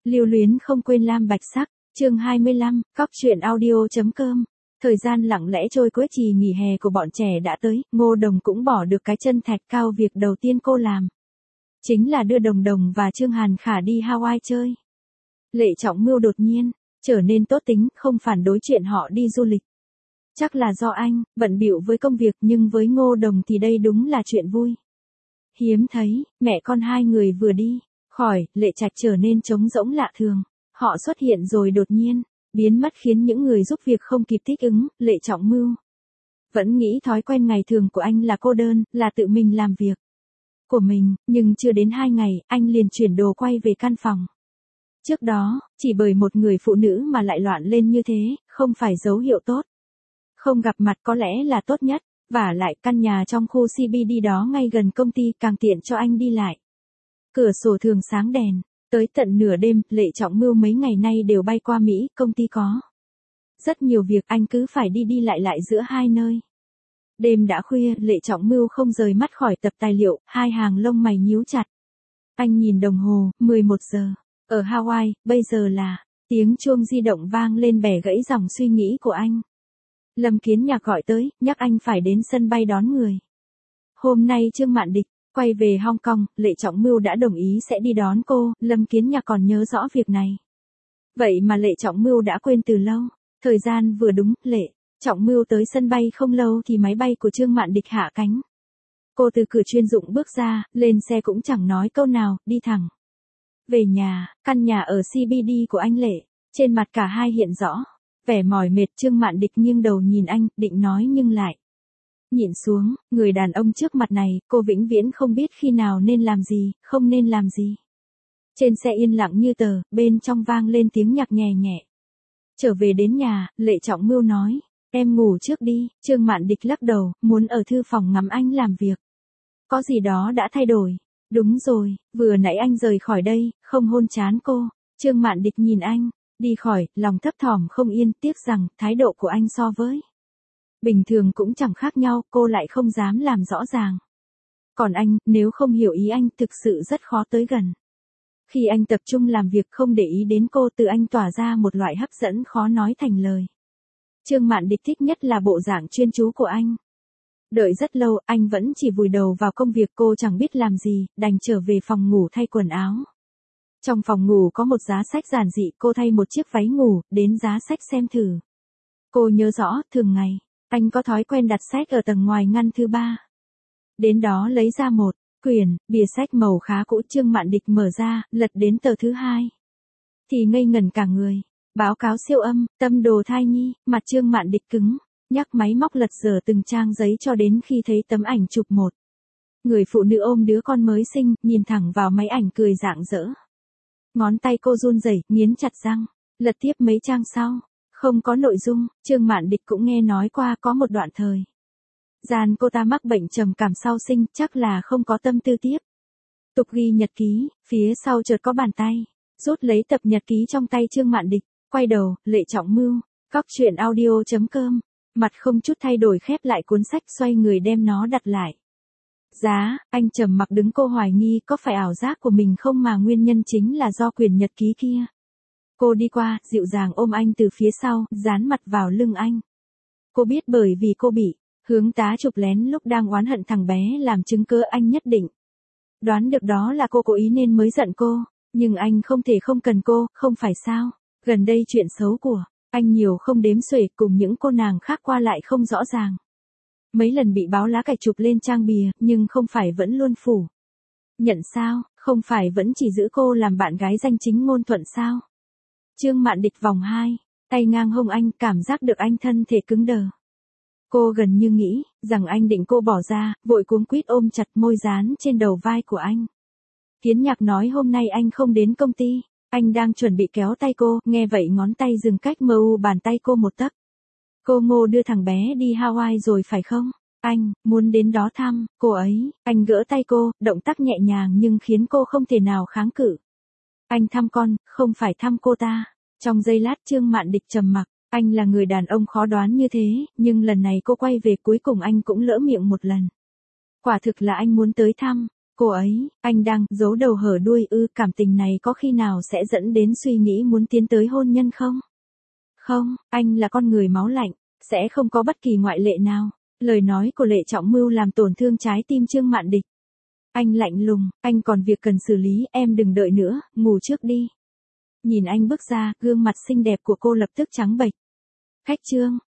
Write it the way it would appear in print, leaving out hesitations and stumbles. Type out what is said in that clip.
Lưu luyến không quên lam bạch sắc, chương 25, cóc truyện audio.com. Thời gian lặng lẽ trôi qua, kỳ nghỉ hè của bọn trẻ đã tới, Ngô Đồng cũng bỏ được cái chân thạch cao. Việc đầu tiên cô làm chính là đưa Đồng Đồng và Trương Hàn Khả đi Hawaii chơi. Lệ Trọng Mưu đột nhiên trở nên tốt tính, không phản đối chuyện họ đi du lịch. Chắc là do anh bận bịu với công việc, nhưng với Ngô Đồng thì đây đúng là chuyện vui. Hiếm thấy mẹ con hai người vừa đi khỏi Lệ Trạch trở nên trống rỗng lạ thường. Họ xuất hiện rồi đột nhiên biến mất, khiến những người giúp việc không kịp thích ứng. Lệ Trọng Mưu vẫn nghĩ thói quen ngày thường của anh là cô đơn, là tự mình làm việc của mình, nhưng chưa đến 2 ngày, anh liền chuyển đồ quay về căn phòng. Trước đó, chỉ bởi một người phụ nữ mà lại loạn lên như thế, không phải dấu hiệu tốt. Không gặp mặt có lẽ là tốt nhất, vả lại căn nhà trong khu CBD đó ngay gần công ty, càng tiện cho anh đi lại. Cửa sổ thường sáng đèn, tới tận nửa đêm. Lệ Trọng Mưu mấy ngày nay đều bay qua Mỹ, công ty có rất nhiều việc, anh cứ phải đi lại giữa hai nơi. Đêm đã khuya, Lệ Trọng Mưu không rời mắt khỏi tập tài liệu, hai hàng lông mày nhíu chặt. Anh nhìn đồng hồ, 11 giờ. Ở Hawaii, bây giờ là... Tiếng chuông di động vang lên bẻ gãy dòng suy nghĩ của anh. Lâm Kiến Nhạc gọi tới, nhắc anh phải đến sân bay đón người. Hôm nay Trương Mạn Địch quay về Hong Kong, Lệ Trọng Mưu đã đồng ý sẽ đi đón cô. Lâm Kiến Nhạc còn nhớ rõ việc này. Vậy mà Lệ Trọng Mưu đã quên từ lâu. Thời gian vừa đúng, Lệ Trọng Mưu tới sân bay không lâu thì máy bay của Trương Mạn Địch hạ cánh. Cô từ cửa chuyên dụng bước ra, lên xe cũng chẳng nói câu nào, đi thẳng về nhà. Căn nhà ở CBD của anh Lệ. Trên mặt cả hai hiện rõ vẻ mỏi mệt. Trương Mạn Địch nghiêng đầu nhìn anh, định nói nhưng lại nhìn xuống. Người đàn ông trước mặt này, cô vĩnh viễn không biết khi nào nên làm gì, không nên làm gì. Trên xe yên lặng như tờ, bên trong vang lên tiếng nhạc nhẹ nhẹ. Trở về đến nhà, Lệ Trọng Mưu nói, em ngủ trước đi. Trương Mạn Địch lắc đầu, muốn ở thư phòng ngắm anh làm việc. Có gì đó đã thay đổi. Đúng rồi, vừa nãy anh rời khỏi đây, không hôn trán cô. Trương Mạn Địch nhìn anh đi khỏi, lòng thấp thỏm không yên, tiếc rằng thái độ của anh so với bình thường cũng chẳng khác nhau, cô lại không dám làm rõ ràng. Còn anh, nếu không hiểu ý anh, thực sự rất khó tới gần. Khi anh tập trung làm việc không để ý đến cô, từ anh tỏa ra một loại hấp dẫn khó nói thành lời. Trương Mạn Địch thích nhất là bộ dạng chuyên chú của anh. Đợi rất lâu, anh vẫn chỉ vùi đầu vào công việc, cô chẳng biết làm gì, đành trở về phòng ngủ thay quần áo. Trong phòng ngủ có một giá sách giản dị, cô thay một chiếc váy ngủ, đến giá sách xem thử. Cô nhớ rõ, thường ngày, anh có thói quen đặt sách ở tầng ngoài ngăn thứ 3. Đến đó lấy ra một quyển bìa sách màu khá cũ. Trương Mạn Địch mở ra, lật đến tờ thứ 2. Thì ngây ngẩn cả người. Báo cáo siêu âm, tâm đồ thai nhi. Mặt Trương Mạn Địch cứng, nhắc máy móc lật dở từng trang giấy cho đến khi thấy tấm ảnh chụp một người phụ nữ ôm đứa con mới sinh, nhìn thẳng vào máy ảnh cười rạng rỡ. Ngón tay cô run rẩy, nghiến chặt răng, lật tiếp mấy trang sau. Không có nội dung. Trương Mạn Địch cũng nghe nói qua có một đoạn thời gian cô ta mắc bệnh trầm cảm sau sinh, chắc là không có tâm tư tiếp tục ghi nhật ký. Phía sau chợt có bàn tay rút lấy tập nhật ký trong tay Trương Mạn Địch. Quay đầu, Lệ Trọng Mưu, cóc truyện audio.com. Mặt không chút thay đổi khép lại cuốn sách, xoay người đem nó đặt lại. Anh trầm mặc đứng, cô hoài nghi có phải ảo giác của mình không, mà nguyên nhân chính là do quyển nhật ký kia. Cô đi qua, dịu dàng ôm anh từ phía sau, dán mặt vào lưng anh. Cô biết bởi vì cô bị hướng tá chụp lén lúc đang oán hận thằng bé làm chứng cứ, anh nhất định đoán được đó là cô cố ý nên mới giận cô. Nhưng anh không thể không cần cô, không phải sao? Gần đây chuyện xấu của anh nhiều không đếm xuể, cùng những cô nàng khác qua lại không rõ ràng. Mấy lần bị báo lá cải chụp lên trang bìa, nhưng không phải vẫn luôn phủ nhận sao? Không phải vẫn chỉ giữ cô làm bạn gái danh chính ngôn thuận sao? Trương Mạn Địch vòng 2, tay ngang hông anh, cảm giác được anh thân thể cứng đờ. Cô gần như nghĩ rằng anh định cô bỏ ra, vội cuống quýt ôm chặt, môi dán trên đầu vai của anh. Kiến Nhạc nói hôm nay anh không đến công ty. Anh đang chuẩn bị kéo tay cô, nghe vậy ngón tay dừng cách mu bàn tay cô một tấc. Cô Ngô đưa thằng bé đi Hawaii rồi phải không? Anh muốn đến đó thăm cô ấy. Anh gỡ tay cô, động tác nhẹ nhàng nhưng khiến cô không thể nào kháng cự. Anh thăm con, không phải thăm cô ta. Trong giây lát Trương Mạn Địch trầm mặc. Anh là người đàn ông khó đoán như thế, nhưng lần này cô quay về cuối cùng anh cũng lỡ miệng một lần. Quả thực là anh muốn tới thăm Cô ấy, anh đang giấu đầu hở đuôi ư, cảm tình này có khi nào sẽ dẫn đến suy nghĩ muốn tiến tới hôn nhân không? Không, anh là con người máu lạnh, sẽ không có bất kỳ ngoại lệ nào. Lời nói của Lệ Trọng Mưu làm tổn thương trái tim Trương Mạn Địch. Anh lạnh lùng, anh còn việc cần xử lý, em đừng đợi nữa, ngủ trước đi. Nhìn anh bước ra, gương mặt xinh đẹp của cô lập tức trắng bệch. Khách Trương,